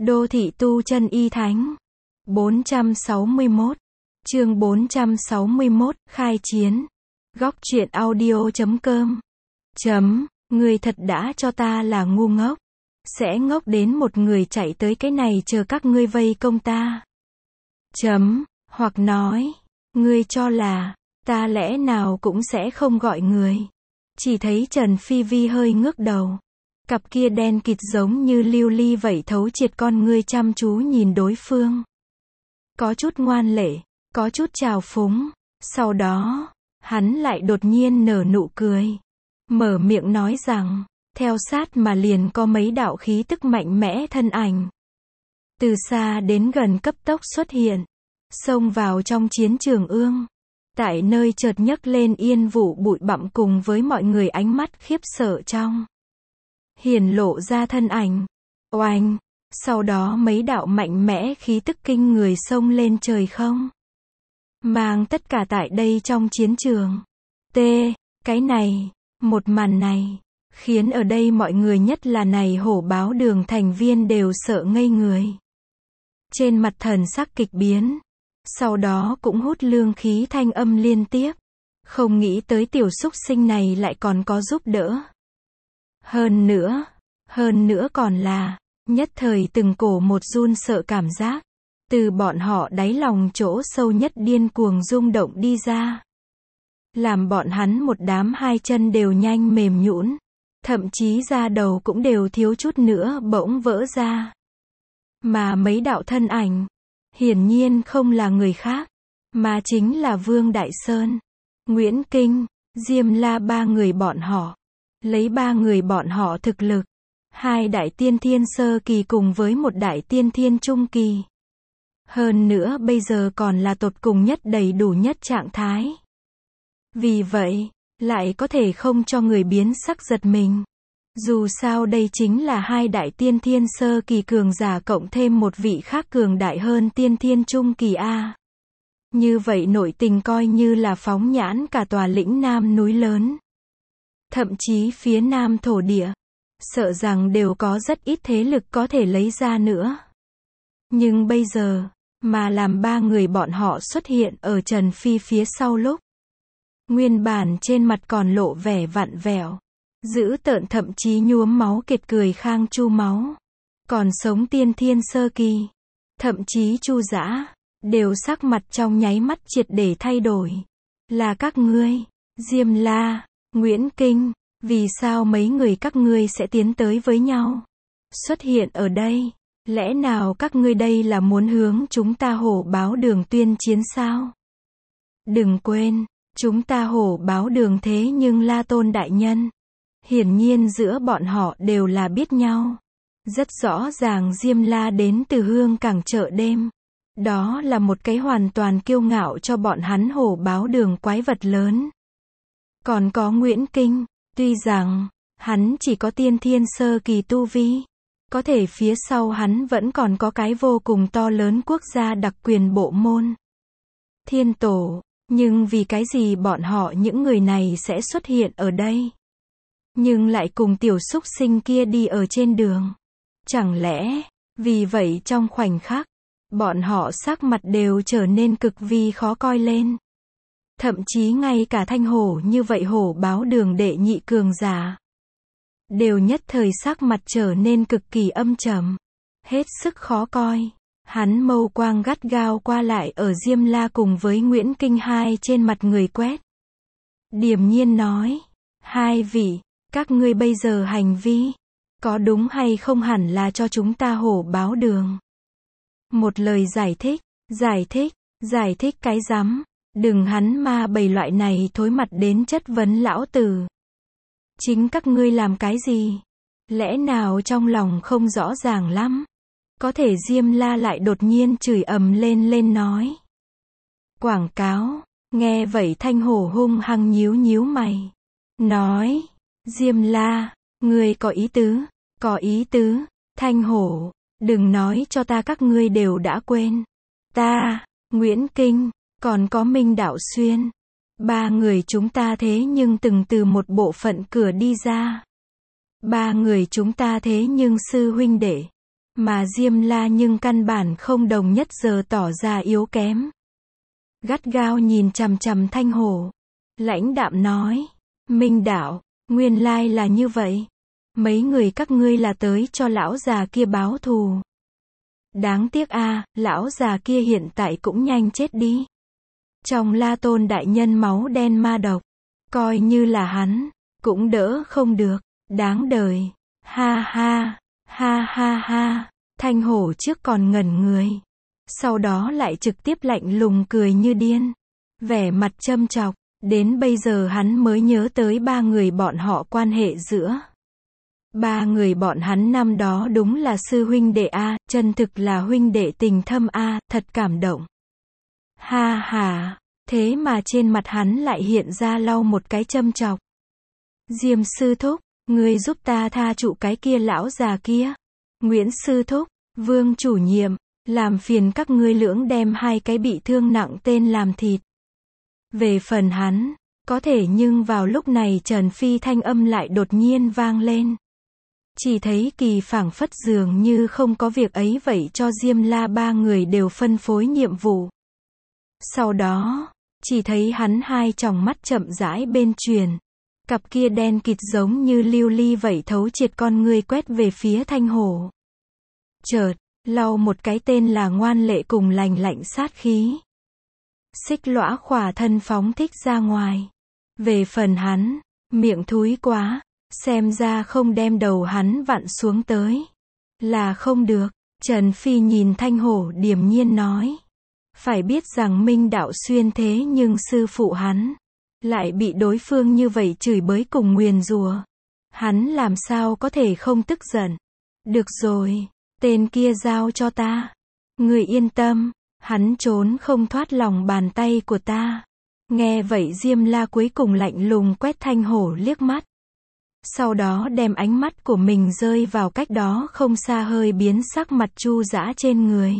Đô thị tu chân y thánh. 461. Chương 461, khai chiến. Góc truyện audio.com. Người thật đã cho ta là ngu ngốc. Sẽ ngốc đến một người chạy tới cái này chờ các ngươi vây công ta. Hoặc nói, ngươi cho là, ta lẽ nào cũng sẽ không gọi người. Chỉ thấy Trần Phi Vi hơi ngước đầu. Cặp kia đen kịt giống như lưu ly vậy thấu triệt con ngươi chăm chú nhìn đối phương. Có chút ngoan lệ, có chút trào phúng. Sau đó, hắn lại đột nhiên nở nụ cười. Mở miệng nói rằng, theo sát mà liền có mấy đạo khí tức mạnh mẽ thân ảnh. Từ xa đến gần cấp tốc xuất hiện. Xông vào trong chiến trường ương. Tại nơi chợt nhấc lên yên vụ bụi bặm cùng với mọi người ánh mắt khiếp sợ trong. Hiển lộ ra thân ảnh. Oanh! Sau đó mấy đạo mạnh mẽ khí tức kinh người xông lên trời không. Mang tất cả tại đây trong chiến trường. Cái này, một màn này, khiến ở đây mọi người nhất là này hổ báo đường thành viên đều sợ ngây người. Trên mặt thần sắc kịch biến. Sau đó cũng hút lương khí thanh âm liên tiếp. Không nghĩ tới tiểu súc sinh này lại còn có giúp đỡ. Hơn nữa còn là, nhất thời từng cổ một run sợ cảm giác. Từ bọn họ đáy lòng chỗ sâu nhất điên cuồng rung động đi ra. Làm bọn hắn một đám hai chân đều nhanh mềm nhũn. Thậm chí da đầu cũng đều thiếu chút nữa bỗng vỡ ra. Mà mấy đạo thân ảnh, hiển nhiên không là người khác, mà chính là Vương Đại Sơn, Nguyễn Kinh, Diêm La ba người bọn họ. Lấy ba người bọn họ thực lực, hai đại tiên thiên sơ kỳ cùng với một đại tiên thiên trung kỳ. Hơn nữa bây giờ còn là tột cùng nhất đầy đủ nhất trạng thái. Vì vậy, lại có thể không cho người biến sắc giật mình. Dù sao đây chính là hai đại tiên thiên sơ kỳ cường giả cộng thêm một vị khác cường đại hơn tiên thiên trung kỳ A. Như vậy nội tình coi như là phóng nhãn cả tòa lĩnh Nam núi lớn. Thậm chí phía Nam thổ địa, sợ rằng đều có rất ít thế lực có thể lấy ra nữa. Nhưng bây giờ, mà làm ba người bọn họ xuất hiện ở Trần Phi phía sau lúc. Nguyên bản trên mặt còn lộ vẻ vặn vẹo, dữ tợn thậm chí nhuốm máu kiệt cười Khang Chu máu. Còn sống tiên thiên sơ kỳ, thậm chí Chu Dã, đều sắc mặt trong nháy mắt triệt để thay đổi. Là các ngươi, Diêm La, Nguyễn Kinh, vì sao mấy người các ngươi sẽ tiến tới với nhau? Xuất hiện ở đây, lẽ nào các ngươi đây là muốn hướng chúng ta hổ báo đường tuyên chiến sao? Đừng quên, chúng ta hổ báo đường thế nhưng La Tôn đại nhân. Hiển nhiên giữa bọn họ đều là biết nhau. Rất rõ ràng Diêm La đến từ Hương Cảng chợ đêm. Đó là một cái hoàn toàn kiêu ngạo cho bọn hắn hổ báo đường quái vật lớn. Còn có Nguyễn Kinh, tuy rằng, hắn chỉ có tiên thiên sơ kỳ tu vi. Có thể phía sau hắn vẫn còn có cái vô cùng to lớn quốc gia đặc quyền bộ môn. Thiên tổ, nhưng vì cái gì bọn họ những người này sẽ xuất hiện ở đây? Nhưng lại cùng tiểu súc sinh kia đi ở trên đường. Chẳng lẽ, vì vậy trong khoảnh khắc, bọn họ sắc mặt đều trở nên cực vì khó coi lên. Thậm chí ngay cả thanh hổ như vậy hổ báo đường đệ nhị cường giả. Đều nhất thời sắc mặt trở nên cực kỳ âm trầm. Hết sức khó coi. Hắn mâu quang gắt gao qua lại ở Diêm La cùng với Nguyễn Kinh hai trên mặt người quét. Điềm nhiên nói. Hai vị, các ngươi bây giờ hành vi, có đúng hay không hẳn là cho chúng ta hổ báo đường. Một lời giải thích cái rắm. Đừng hắn ma bầy loại này thối mặt đến chất vấn lão tử. Chính các ngươi làm cái gì? Lẽ nào trong lòng không rõ ràng lắm? Có thể Diêm La lại đột nhiên chửi ầm lên nói. Quảng cáo, nghe vậy thanh hổ hung hăng nhíu mày. Nói, Diêm La, ngươi có ý tứ, thanh hổ, đừng nói cho ta các ngươi đều đã quên. Ta, Nguyễn Kinh, còn có Minh Đạo Xuyên. Ba người chúng ta thế nhưng từng từ một bộ phận cửa đi ra. Ba người chúng ta thế nhưng sư huynh đệ. Mà Diêm La nhưng căn bản không đồng nhất giờ tỏ ra yếu kém. Gắt gao nhìn chằm chằm Thanh Hổ. Lãnh đạm nói. Minh đạo, nguyên lai là như vậy. Mấy người các ngươi là tới cho lão già kia báo thù. Đáng tiếc a, lão già kia hiện tại cũng nhanh chết đi. Trong La Tôn đại nhân máu đen ma độc. Coi như là hắn, cũng đỡ không được. Đáng đời. Ha ha, ha ha ha. Thanh Hổ trước còn ngẩn người. Sau đó lại trực tiếp lạnh lùng cười như điên. Vẻ mặt châm chọc. Đến bây giờ hắn mới nhớ tới ba người bọn họ quan hệ giữa. Ba người bọn hắn năm đó đúng là sư huynh đệ a, chân thực là huynh đệ tình thâm a, thật cảm động. Ha ha, thế mà trên mặt hắn lại hiện ra lau một cái châm chọc. Diêm sư thúc, ngươi giúp ta tha trụ cái kia lão già kia. Nguyễn sư thúc, Vương chủ nhiệm, làm phiền các ngươi lưỡng đem hai cái bị thương nặng tên làm thịt. Về phần hắn, có thể nhưng vào lúc này Trần Phi thanh âm lại đột nhiên vang lên. Chỉ thấy Kỳ phảng phất dường như không có việc ấy vậy cho Diêm La ba người đều phân phối nhiệm vụ. Sau đó, chỉ thấy hắn hai tròng mắt chậm rãi bên truyền. Cặp kia đen kịt giống như lưu ly vậy thấu triệt con ngươi quét về phía Thanh Hổ. Chợt, lau một cái tên là ngoan lệ cùng lành lạnh sát khí. Xích lõa khỏa thân phóng thích ra ngoài. Về phần hắn, miệng thúi quá, xem ra không đem đầu hắn vặn xuống tới. Là không được, Trần Phi nhìn Thanh Hổ điềm nhiên nói. Phải biết rằng Minh đạo xuyên thế nhưng sư phụ hắn lại bị đối phương như vậy chửi bới cùng nguyền rủa. Hắn làm sao có thể không tức giận. Được rồi, tên kia giao cho ta. Người yên tâm. Hắn trốn không thoát lòng bàn tay của ta. Nghe vậy Diêm La cuối cùng lạnh lùng quét Thanh Hổ liếc mắt. Sau đó đem ánh mắt của mình rơi vào cách đó không xa hơi biến sắc mặt Chu Dã trên người.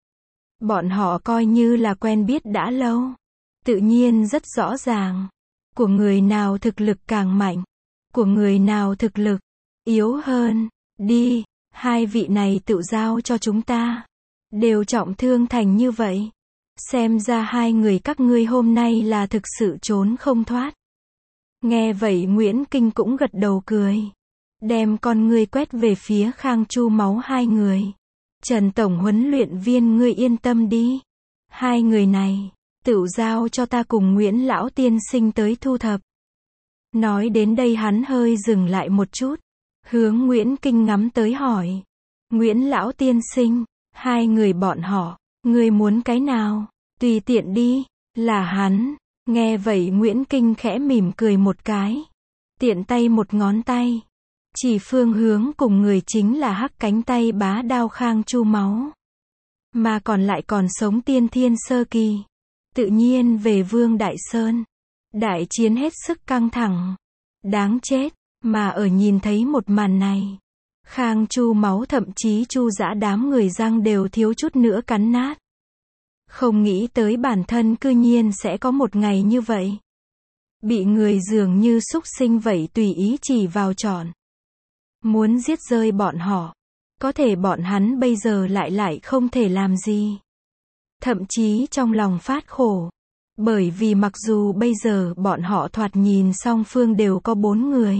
Bọn họ coi như là quen biết đã lâu. Tự nhiên rất rõ ràng. Của người nào thực lực càng mạnh. Của người nào thực lực yếu hơn. Đi, hai vị này tự giao cho chúng ta. Đều trọng thương thành như vậy. Xem ra hai người các ngươi hôm nay là thực sự trốn không thoát. Nghe vậy Nguyễn Kinh cũng gật đầu cười. Đem con ngươi quét về phía Khang Chu máu hai người. Trần Tổng huấn luyện viên ngươi yên tâm đi. Hai người này, tự giao cho ta cùng Nguyễn Lão Tiên Sinh tới thu thập. Nói đến đây hắn hơi dừng lại một chút. Hướng Nguyễn Kinh ngắm tới hỏi. Nguyễn Lão Tiên Sinh. Hai người bọn họ, ngươi muốn cái nào? Tùy tiện đi, là hắn. Nghe vậy Nguyễn Kinh khẽ mỉm cười một cái. Tiện tay một ngón tay. Chỉ phương hướng cùng người chính là hắc cánh tay bá đao Khang Chu máu. Mà còn lại còn sống tiên thiên sơ kỳ. Tự nhiên về Vương Đại Sơn. Đại chiến hết sức căng thẳng. Đáng chết, mà ở nhìn thấy một màn này. Khang Chu máu thậm chí Chu Dã đám người răng đều thiếu chút nữa cắn nát. Không nghĩ tới bản thân cư nhiên sẽ có một ngày như vậy. Bị người dường như súc sinh vậy tùy ý chỉ vào chọn. Muốn giết rơi bọn họ. Có thể bọn hắn bây giờ lại không thể làm gì. Thậm chí trong lòng phát khổ. Bởi vì mặc dù bây giờ bọn họ thoạt nhìn song phương đều có 4 người.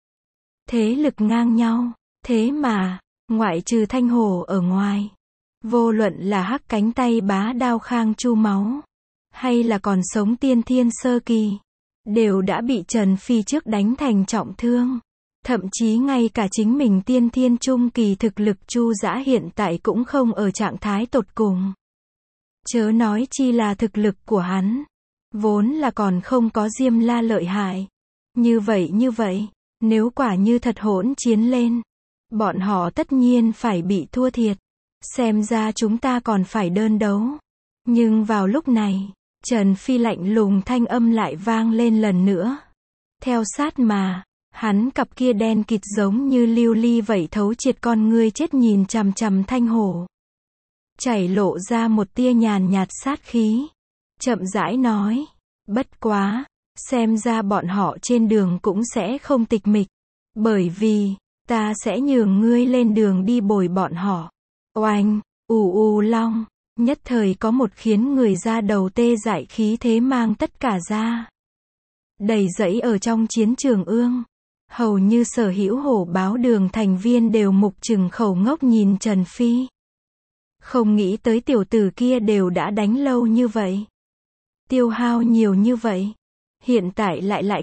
Thế lực ngang nhau. Thế mà, ngoại trừ Thanh Hổ ở ngoài, vô luận là hắc cánh tay bá đao Khang Chu máu, hay là còn sống tiên thiên sơ kỳ, đều đã bị Trần Phi trước đánh thành trọng thương. Thậm chí ngay cả chính mình tiên thiên trung kỳ thực lực Chu Dã hiện tại cũng không ở trạng thái tột cùng. Chớ nói chi là thực lực của hắn, vốn là còn không có Diêm La lợi hại. Như vậy, nếu quả như thật hỗn chiến lên, bọn họ tất nhiên phải bị thua thiệt. Xem ra chúng ta còn phải đơn đấu. Nhưng vào lúc này, Trần Phi lạnh lùng thanh âm lại vang lên lần nữa. Theo sát mà, hắn cặp kia đen kịt giống như lưu ly vậy thấu triệt con ngươi chết nhìn chằm chằm Thanh Hổ. Chảy lộ ra một tia nhàn nhạt sát khí. Chậm rãi nói, bất quá, xem ra bọn họ trên đường cũng sẽ không tịch mịch. Bởi vì, ta sẽ nhường ngươi lên đường đi bồi bọn họ. Oanh, long, nhất thời có một khiến người da đầu tê dại khí thế mang tất cả ra. Đầy dẫy ở trong chiến trường ương. Hầu như sở hữu hổ báo đường thành viên đều mục trừng khẩu ngốc nhìn Trần Phi. Không nghĩ tới tiểu tử kia đều đã đánh lâu như vậy. Tiêu hao nhiều như vậy. Hiện tại lại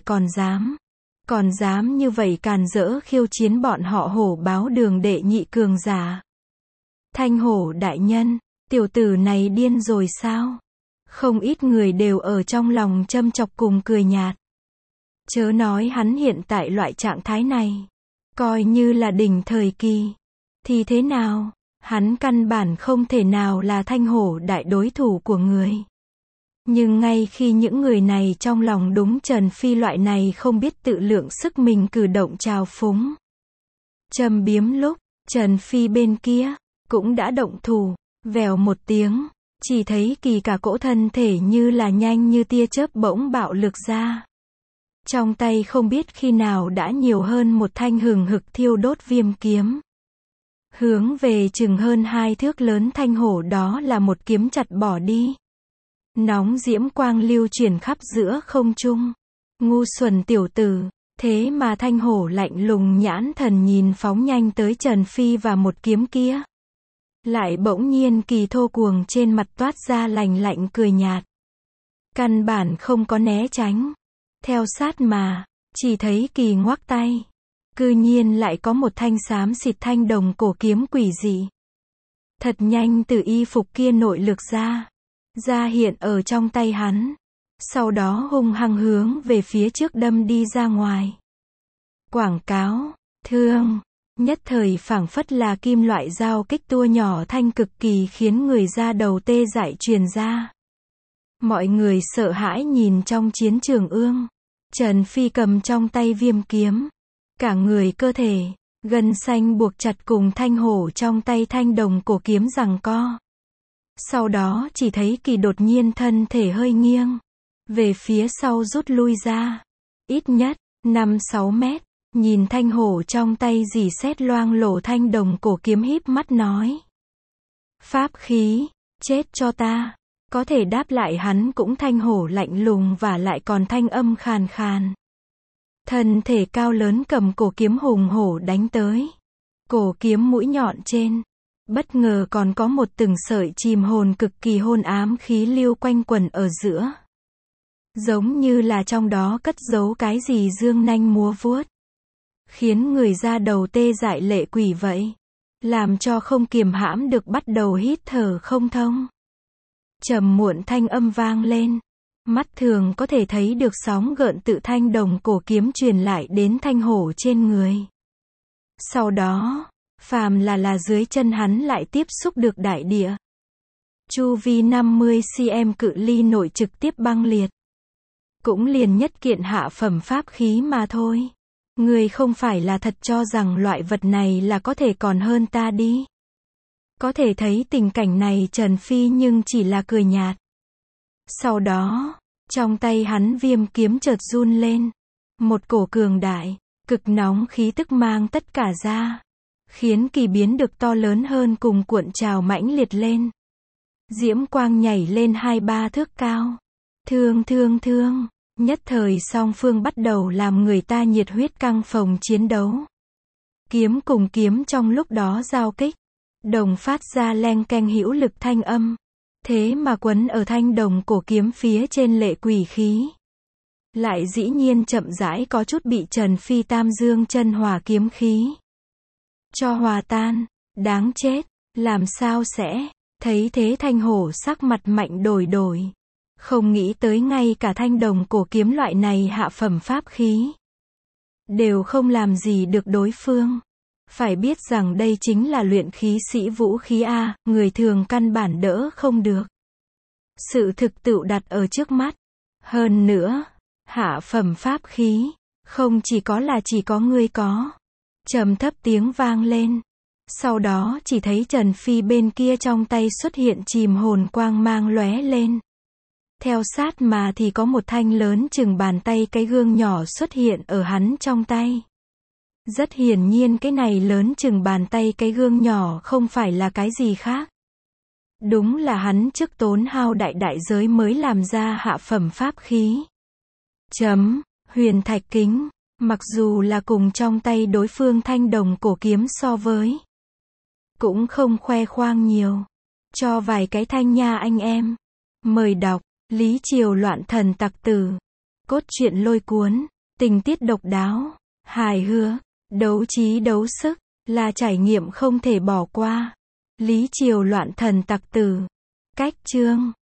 còn dám như vậy càn rỡ khiêu chiến bọn họ hổ báo đường đệ nhị cường giả. Thanh hổ đại nhân, tiểu tử này điên rồi sao? Không ít người đều ở trong lòng châm chọc cùng cười nhạt. Chớ nói hắn hiện tại loại trạng thái này, coi như là đỉnh thời kỳ, thì thế nào? Hắn căn bản không thể nào là thanh hổ đại đối thủ của người. Nhưng ngay khi những người này trong lòng đúng Trần Phi loại này không biết tự lượng sức mình cử động trào phúng, châm biếm lúc, Trần Phi bên kia, cũng đã động thủ, vèo một tiếng, chỉ thấy kỳ cả cỗ thân thể như là nhanh như tia chớp bỗng bạo lực ra. Trong tay không biết khi nào đã nhiều hơn một thanh hừng hực thiêu đốt viêm kiếm. Hướng về chừng hơn 2 thước lớn thanh hổ đó là một kiếm chặt bỏ đi. Nóng diễm quang lưu chuyển khắp giữa không trung. Ngu xuẩn tiểu tử, thế mà thanh hổ lạnh lùng nhãn thần nhìn phóng nhanh tới Trần Phi và một kiếm kia. Lại bỗng nhiên kỳ thô cuồng trên mặt toát ra lành lạnh cười nhạt. Căn bản không có né tránh. Theo sát mà, chỉ thấy kỳ ngoắc tay. Cư nhiên lại có một thanh xám xịt thanh đồng cổ kiếm quỷ dị. Thật nhanh từ y phục kia nội lực ra hiện ở trong tay hắn. Sau đó hung hăng hướng về phía trước đâm đi ra ngoài. Quảng cáo, thương, nhất thời phảng phất là kim loại dao kích tua nhỏ thanh cực kỳ khiến người da đầu tê dại truyền ra. Mọi người sợ hãi nhìn trong chiến trường ương. Trần Phi cầm trong tay viêm kiếm. Cả người cơ thể, gân xanh buộc chặt cùng thanh hổ trong tay thanh đồng cổ kiếm giằng co. Sau đó chỉ thấy kỳ đột nhiên thân thể hơi nghiêng. Về phía sau rút lui ra. Ít nhất, 5-6 mét. Nhìn thanh hổ trong tay dì xét loang lổ thanh đồng cổ kiếm híp mắt nói. Pháp khí, chết cho ta. Có thể đáp lại hắn cũng thanh hổ lạnh lùng và lại còn thanh âm khàn khàn. Thân thể cao lớn cầm cổ kiếm hùng hổ đánh tới. Cổ kiếm mũi nhọn trên. Bất ngờ còn có một từng sợi chìm hồn cực kỳ hôn ám khí lưu quanh quẩn ở giữa. Giống như là trong đó cất giấu cái gì dương nanh múa vuốt. Khiến người da đầu tê dại lệ quỷ vậy. Làm cho không kiềm hãm được bắt đầu hít thở không thông. Trầm muộn thanh âm vang lên. Mắt thường có thể thấy được sóng gợn tự thanh đồng cổ kiếm truyền lại đến thanh hổ trên người. Sau đó, phàm là dưới chân hắn lại tiếp xúc được đại địa. Chu vi 50 cm cự ly nội trực tiếp băng liệt. Cũng liền nhất kiện hạ phẩm pháp khí mà thôi. Người không phải là thật cho rằng loại vật này là có thể còn hơn ta đi. Có thể thấy tình cảnh này Trần Phi nhưng chỉ là cười nhạt. Sau đó, trong tay hắn viêm kiếm chợt run lên. Một cổ cường đại, cực nóng khí tức mang tất cả ra. Khiến kỳ biến được to lớn hơn cùng cuộn trào mãnh liệt lên. Diễm quang nhảy lên 2-3 thước cao. Thương. Nhất thời song phương bắt đầu làm người ta nhiệt huyết căng phồng chiến đấu. Kiếm cùng kiếm trong lúc đó giao kích. Đồng phát ra leng keng hữu lực thanh âm. Thế mà quấn ở thanh đồng cổ kiếm phía trên lệ quỷ khí. Lại dĩ nhiên chậm rãi có chút bị Trần Phi tam dương chân hỏa kiếm khí cho hòa tan. Đáng chết, làm sao sẽ, thấy thế thanh hổ sắc mặt mạnh đổi. Không nghĩ tới ngay cả thanh đồng cổ kiếm loại này hạ phẩm pháp khí. Đều không làm gì được đối phương. Phải biết rằng đây chính là luyện khí sĩ vũ khí A, người thường căn bản đỡ không được. Sự thực tựu đặt ở trước mắt. Hơn nữa, hạ phẩm pháp khí, không chỉ có ngươi có. Trầm thấp tiếng vang lên. Sau đó chỉ thấy Trần Phi bên kia trong tay xuất hiện chìm hồn quang mang lóe lên. Theo sát mà thì có một thanh lớn chừng bàn tay cái gương nhỏ xuất hiện ở hắn trong tay. Rất hiển nhiên cái này lớn chừng bàn tay cái gương nhỏ không phải là cái gì khác. Đúng là hắn trước tốn hao đại đại giới mới làm ra hạ phẩm pháp khí. Huyền thạch kính, mặc dù là cùng trong tay đối phương thanh đồng cổ kiếm so với, cũng không khoe khoang nhiều. Cho vài cái thanh nha anh em. Mời đọc, Lý Triều loạn thần tặc tử. Cốt truyện lôi cuốn, tình tiết độc đáo, hài hước, đấu trí đấu sức, là trải nghiệm không thể bỏ qua. Lý Triều loạn thần tặc tử. Cách chương